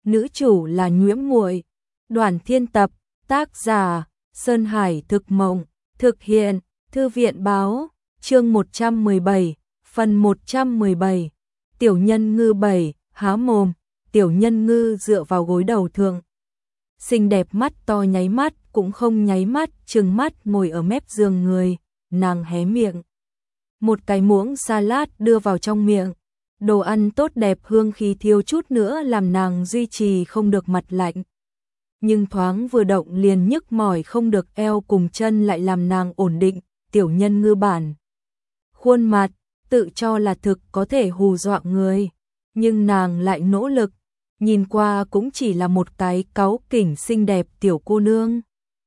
nữ chủ là Nhiễm Muội. Đoàn Thiên tập, tác giả Sơn Hải Thực Mộng, thực hiện Thư viện Báo, chương 117, phần 117. Tiểu Nhân Ngư 7, há mồm. Tiểu Nhân Ngư dựa vào gối đầu thượng. Xinh đẹp mắt to nháy mắt cũng không nháy mắt, trừng mắt ngồi ở mép giường người, nàng hé miệng. Một cái muỗng salad đưa vào trong miệng. Đồ ăn tốt đẹp hương khí thiếu chút nữa làm nàng duy trì không được mặt lạnh. Nhưng thoáng vừa động liền nhức mỏi không được, eo cùng chân lại làm nàng ổn định. Tiểu Nhân Ngư bản khuôn mặt tự cho là thực có thể hù dọa người, nhưng nàng lại nỗ lực, nhìn qua cũng chỉ là một cái cáu kỉnh xinh đẹp tiểu cô nương.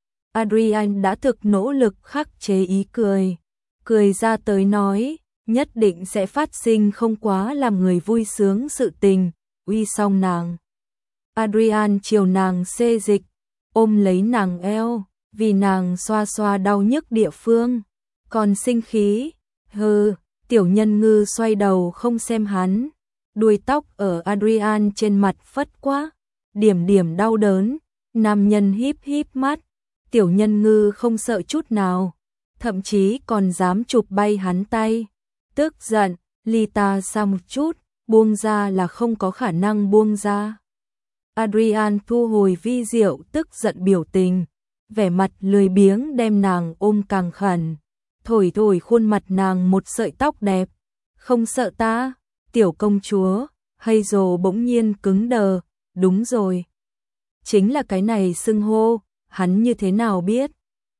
Adrian đã thực nỗ lực khắc chế ý cười, cười ra tới nói, nhất định sẽ phát sinh không quá làm người vui sướng sự tình, uy xong nàng. Adrian chiều nàng xê dịch, ôm lấy nàng eo, vì nàng xoa xoa đau nhức địa phương, còn sinh khí, hừ. Tiểu Nhân Ngư xoay đầu không xem hắn, đuôi tóc ở Adrian trên mặt phất quá, điểm điểm đau đớn, nam nhân híp híp mắt, Tiểu Nhân Ngư không sợ chút nào, thậm chí còn dám chụp bay hắn tay, tức giận, ly ta xa một chút, buông ra là không có khả năng buông ra. Adrian thu hồi vi diệu tức giận biểu tình, vẻ mặt lười biếng đem nàng ôm càng khẩn. Thổi thổi khuôn mặt nàng một sợi tóc đẹp. Không sợ ta, tiểu công chúa. Hazel bỗng nhiên cứng đờ. Đúng rồi, chính là cái này xưng hô, hắn như thế nào biết?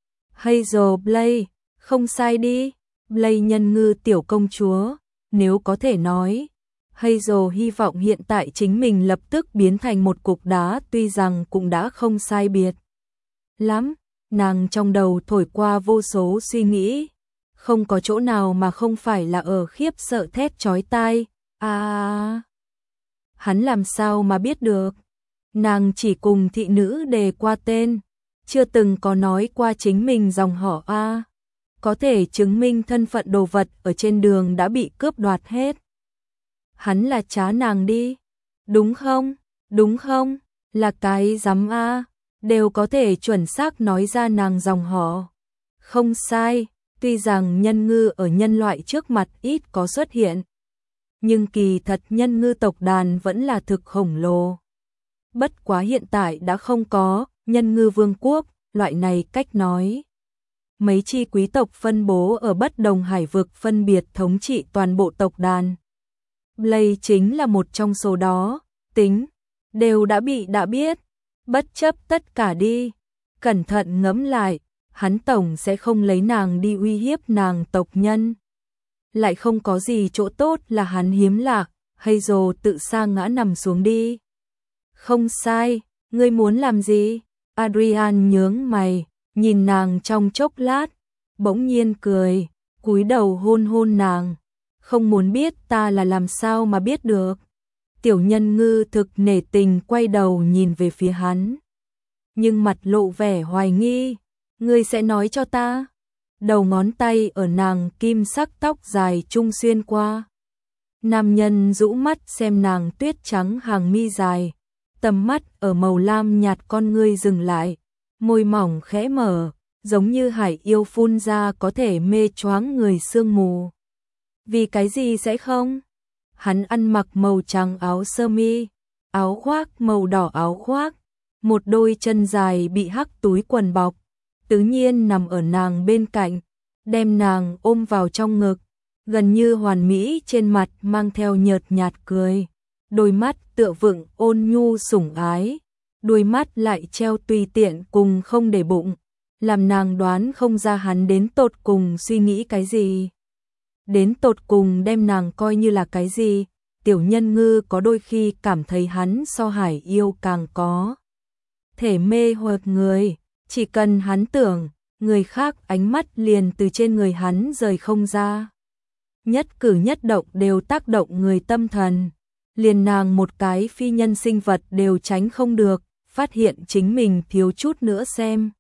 Hazel Blay, không sai đi. Blay Nhân Ngư tiểu công chúa, nếu có thể nói. Hazel hy vọng hiện tại chính mình lập tức biến thành một cục đá, tuy rằng cũng đã không sai biệt lắm. Nàng trong đầu thổi qua vô số suy nghĩ, không có chỗ nào mà không phải là ở khiếp sợ thét chói tai. Hắn làm sao mà biết được? Nàng chỉ cùng thị nữ đề qua tên, chưa từng có nói qua chính mình dòng họ A. Có thể chứng minh thân phận đồ vật ở trên đường đã bị cướp đoạt hết. Hắn là trá nàng đi, đúng không? Đúng không? Là cái rắm A. Đều có thể chuẩn xác nói ra nàng dòng họ. Không sai, tuy rằng nhân ngư ở nhân loại trước mặt ít có xuất hiện, nhưng kỳ thật nhân ngư tộc đàn vẫn là thực khổng lồ. Bất quá hiện tại đã không có nhân ngư vương quốc, loại này cách nói. Mấy chi quý tộc phân bố ở bất đồng hải vực phân biệt thống trị toàn bộ tộc đàn. Blay chính là một trong số đó, tính, đều đã biết. Bất chấp tất cả đi, cẩn thận ngẫm lại, hắn tổng sẽ không lấy nàng đi uy hiếp nàng tộc nhân. Lại không có gì chỗ tốt là hắn hiếm lạc, Hazel tự sa ngã nằm xuống đi. Không sai, ngươi muốn làm gì? Adrian nhướng mày, nhìn nàng trong chốc lát, bỗng nhiên cười, cúi đầu hôn hôn nàng. Không muốn biết ta là làm sao mà biết được. Tiểu Nhân Ngư thực nể tình quay đầu nhìn về phía hắn, nhưng mặt lộ vẻ hoài nghi. Ngươi sẽ nói cho ta? Đầu ngón tay ở nàng kim sắc tóc dài trung xuyên qua. Nam nhân rũ mắt xem nàng tuyết trắng hàng mi dài, tầm mắt ở màu lam nhạt con ngươi dừng lại, môi mỏng khẽ mở, giống như hải yêu phun ra có thể mê choáng người sương mù. Vì cái gì sẽ không? Hắn ăn mặc màu trắng áo sơ mi, áo khoác màu đỏ áo khoác, một đôi chân dài bị hắc túi quần bọc, tự nhiên nằm ở nàng bên cạnh, đem nàng ôm vào trong ngực, gần như hoàn mỹ, trên mặt mang theo nhợt nhạt cười, đôi mắt tựa vựng ôn nhu sủng ái, đôi mắt lại treo tùy tiện cùng không để bụng, làm nàng đoán không ra hắn đến tột cùng suy nghĩ cái gì. Đến tột cùng đem nàng coi như là cái gì. Tiểu Nhân Ngư có đôi khi cảm thấy hắn so hải yêu càng có thể mê hoặc người, chỉ cần hắn tưởng, người khác ánh mắt liền từ trên người hắn rời không ra. Nhất cử nhất động đều tác động người tâm thần, liền nàng một cái phi nhân sinh vật đều tránh không được, phát hiện chính mình thiếu chút nữa xem.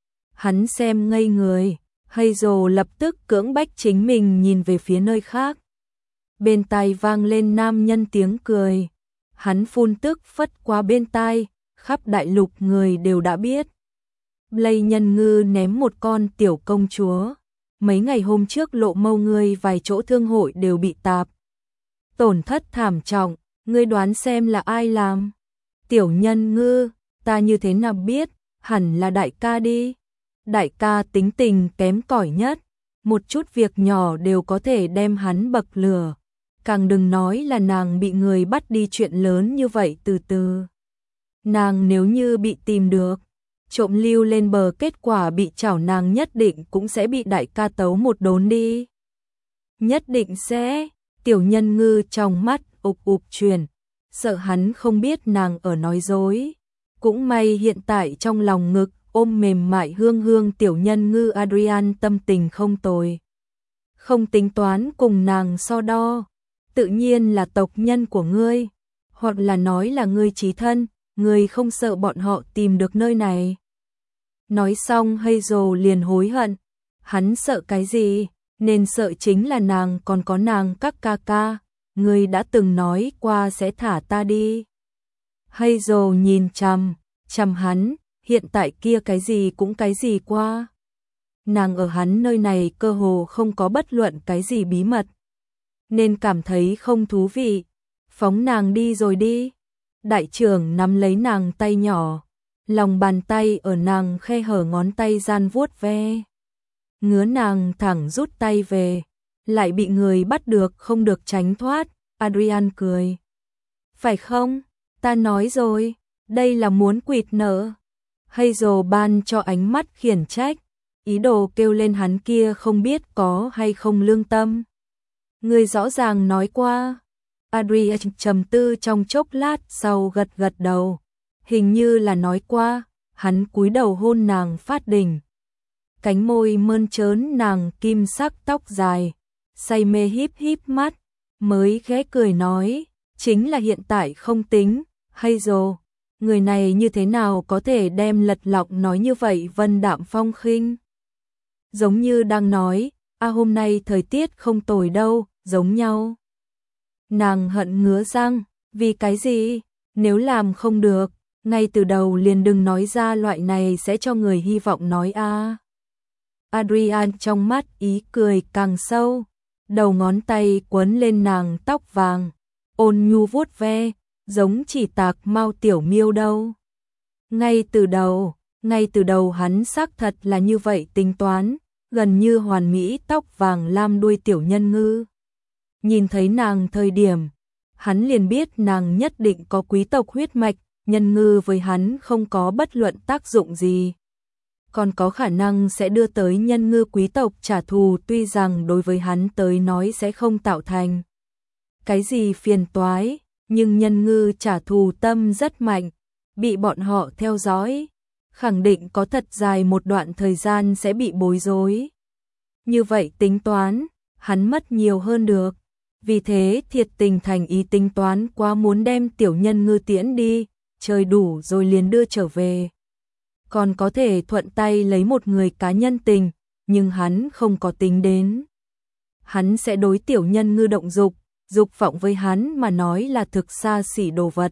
Hắn xem ngây người. Hazel lập tức cưỡng bách chính mình nhìn về phía nơi khác. Bên tai vang lên nam nhân tiếng cười. Hắn phun tức phất qua bên tai, khắp đại lục người đều đã biết. Lây Nhân Ngư ném một con tiểu công chúa. Mấy ngày hôm trước Lộ Mâu ngươi vài chỗ thương hội đều bị tạp tổn thất thảm trọng, ngươi đoán xem là ai làm? Tiểu Nhân Ngư, ta như thế nào biết, hẳn là đại ca đi. Đại ca tính tình kém cỏi nhất, một chút việc nhỏ đều có thể đem hắn bậc lửa. Càng đừng nói là nàng bị người bắt đi chuyện lớn như vậy từ từ. Nàng nếu như bị tìm được, trộm lưu lên bờ kết quả bị trảo nàng nhất định cũng sẽ bị đại ca tấu một đốn đi. Nhất định sẽ, Tiểu Nhân Ngư trong mắt ục ục truyền, sợ hắn không biết nàng ở nói dối. Cũng may hiện tại trong lòng ngực ôm mềm mại hương hương Tiểu Nhân Ngư Adrian tâm tình không tồi. Không tính toán cùng nàng so đo, tự nhiên là tộc nhân của ngươi, hoặc là nói là ngươi chí thân, ngươi không sợ bọn họ tìm được nơi này. Nói xong Hazel liền hối hận, hắn sợ cái gì, nên sợ chính là nàng còn có nàng các ca ca, ngươi đã từng nói qua sẽ thả ta đi. Hazel nhìn chằm hắn, hiện tại kia cái gì cũng cái gì qua. Nàng ở hắn nơi này cơ hồ không có bất luận cái gì bí mật, nên cảm thấy không thú vị. Phóng nàng đi rồi đi. Đại trưởng nắm lấy nàng tay nhỏ, lòng bàn tay ở nàng khe hở ngón tay gian vuốt ve. Ngứa nàng thẳng rút tay về, lại bị người bắt được không được tránh thoát. Adrian cười. Phải không? Ta nói rồi, đây là muốn quỵt nợ. Hazel ban cho ánh mắt khiển trách, ý đồ kêu lên hắn kia không biết có hay không lương tâm. Người rõ ràng nói qua. Adrian trầm tư trong chốc lát sau gật gật đầu. Hình như là nói qua, hắn cúi đầu hôn nàng phát đỉnh. Cánh môi mơn trớn nàng kim sắc tóc dài, say mê híp híp mắt, mới ghé cười nói, chính là hiện tại không tính. Hazel, người này như thế nào có thể đem lật lọng nói như vậy vân đạm phong khinh. Giống như đang nói, hôm nay thời tiết không tồi đâu, giống nhau. Nàng hận ngứa răng, vì cái gì, nếu làm không được, ngay từ đầu liền đừng nói ra loại này sẽ cho người hy vọng nói a. Adrian trong mắt ý cười càng sâu, đầu ngón tay quấn lên nàng tóc vàng, ôn nhu vuốt ve, giống chỉ tạc mau tiểu miêu đâu. Ngay từ đầu hắn xác thật là như vậy tính toán, gần như hoàn mỹ tóc vàng lam đuôi Tiểu Nhân Ngư. Nhìn thấy nàng thời điểm, hắn liền biết nàng nhất định có quý tộc huyết mạch, Nhân Ngư với hắn không có bất luận tác dụng gì. Còn có khả năng sẽ đưa tới Nhân Ngư quý tộc trả thù, tuy rằng đối với hắn tới nói sẽ không tạo thành cái gì phiền toái, nhưng Nhân Ngư trả thù tâm rất mạnh, bị bọn họ theo dõi, khẳng định có thật dài một đoạn thời gian sẽ bị bối rối. Như vậy tính toán, hắn mất nhiều hơn được. Vì thế thiệt tình thành ý tính toán quá muốn đem Tiểu Nhân Ngư tiễn đi, chơi đủ rồi liền đưa trở về. Còn có thể thuận tay lấy một người cá nhân tình, nhưng hắn không có tính đến. Hắn sẽ đối Tiểu Nhân Ngư động dục vọng với hắn mà nói là thực xa xỉ đồ vật.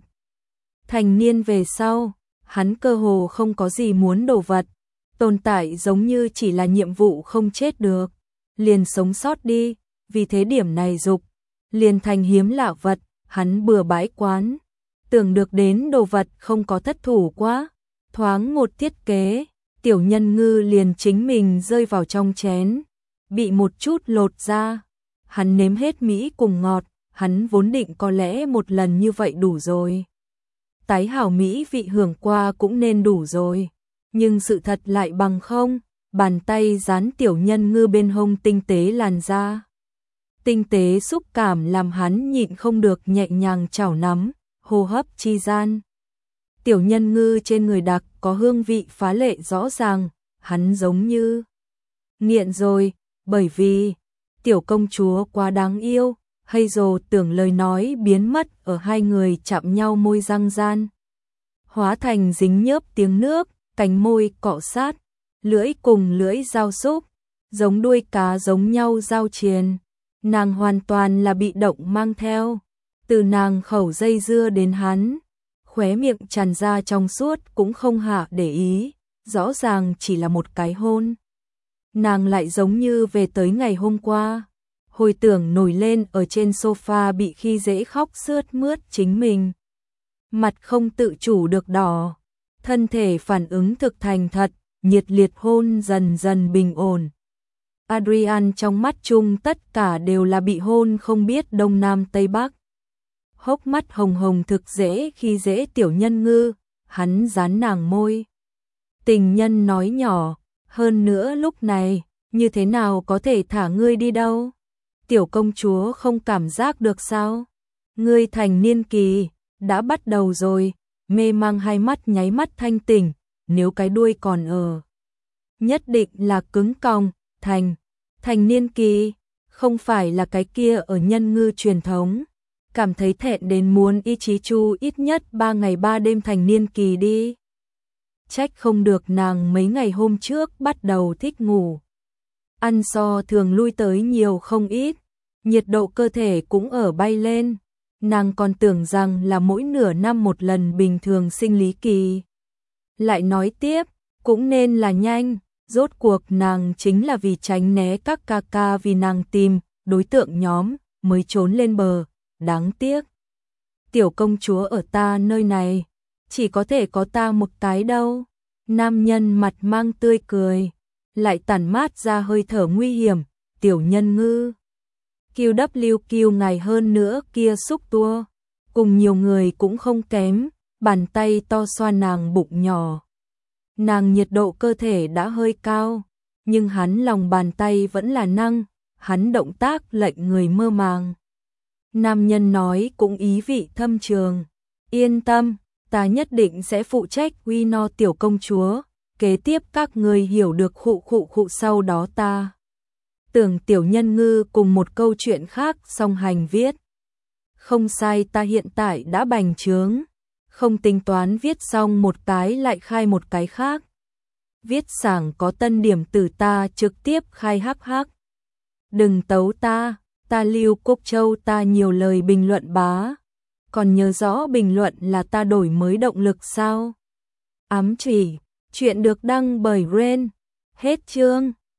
Thành niên về sau, hắn cơ hồ không có gì muốn đồ vật, tồn tại giống như chỉ là nhiệm vụ không chết được, liền sống sót đi, vì thế điểm này dục liền thành hiếm lạ vật, hắn bừa bãi quán, tưởng được đến đồ vật không có thất thủ quá, thoáng một thiết kế, Tiểu Nhân Ngư liền chính mình rơi vào trong chén, bị một chút lột ra, hắn nếm hết mỹ cùng ngọt, hắn vốn định có lẽ một lần như vậy đủ rồi. Tái hảo mỹ vị hưởng qua cũng nên đủ rồi, nhưng sự thật lại bằng không, bàn tay dán Tiểu Nhân Ngư bên hông tinh tế làn da. Tinh tế xúc cảm làm hắn nhịn không được nhẹ nhàng chảo nắm, hô hấp chi gian. Tiểu Nhân Ngư trên người đặc có hương vị phá lệ rõ ràng, hắn giống như nghiện rồi, bởi vì tiểu công chúa quá đáng yêu. Hazel tưởng lời nói biến mất ở hai người chạm nhau môi răng gian, hóa thành dính nhớp tiếng nước, cánh môi cọ sát, lưỡi cùng lưỡi giao xúc, giống đuôi cá giống nhau giao triền. Nàng hoàn toàn là bị động mang theo, Từ nàng khẩu dây dưa đến hắn, khóe miệng tràn ra trong suốt cũng không hạ để ý, rõ ràng chỉ là một cái hôn. Nàng lại giống như về tới ngày hôm qua, hồi tưởng nổi lên ở trên sofa bị khi dễ khóc sướt mướt chính mình. Mặt không tự chủ được đỏ, thân thể phản ứng thực thành thật, nhiệt liệt hôn dần dần bình ổn. Adrian trong mắt chung tất cả đều là bị hôn không biết đông nam tây bắc. Hốc mắt hồng hồng thực dễ khi dễ tiểu nhân ngư, hắn dán nàng môi. Tình nhân nói nhỏ, hơn nữa lúc này, như thế nào có thể thả ngươi đi đâu? Tiểu công chúa không cảm giác được sao? Ngươi thành niên kỳ, đã bắt đầu rồi, mê mang hai mắt nháy mắt thanh tỉnh, nếu cái đuôi còn ở. Nhất định là cứng còng, thành niên kỳ, không phải là cái kia ở nhân ngư truyền thống. Cảm thấy thẹn đến muốn y chí chu ít nhất 3 ngày 3 đêm thành niên kỳ đi. Trách không được nàng mấy ngày hôm trước bắt đầu thích ngủ. Ăn so thường lui tới nhiều không ít, nhiệt độ cơ thể cũng ở bay lên. Nàng còn tưởng rằng là mỗi nửa năm một lần bình thường sinh lý kỳ. Lại nói tiếp, cũng nên là nhanh, rốt cuộc nàng chính là vì tránh né các ca ca vì nàng tìm đối tượng nhóm mới trốn lên bờ. Đáng tiếc, tiểu công chúa ở ta nơi này, chỉ có thể có ta một cái đâu. Nam nhân mặt mang tươi cười, lại tản mát ra hơi thở nguy hiểm, tiểu nhân ngư. QWQ ngày hơn nữa kia xúc tua, cùng nhiều người cũng không kém, bàn tay to xoa nàng bụng nhỏ. Nàng nhiệt độ cơ thể đã hơi cao, nhưng hắn lòng bàn tay vẫn là năng, hắn động tác lệnh người mơ màng. Nam nhân nói cũng ý vị thâm trường, yên tâm, ta nhất định sẽ phụ trách uy no tiểu công chúa, kế tiếp các người hiểu được khụ sau đó ta. Tưởng tiểu nhân ngư cùng một câu chuyện khác song hành viết. Không sai, ta hiện tại đã bành trướng, không tính toán viết xong một cái lại khai một cái khác. Viết sảng có tân điểm từ ta trực tiếp khai hắc hắc. Đừng tấu ta Lưu Cúc Châu ta nhiều lời bình luận bá. Còn nhớ rõ bình luận là ta đổi mới động lực sao? Ám chỉ, chuyện được đăng bởi Ren. Hết chương.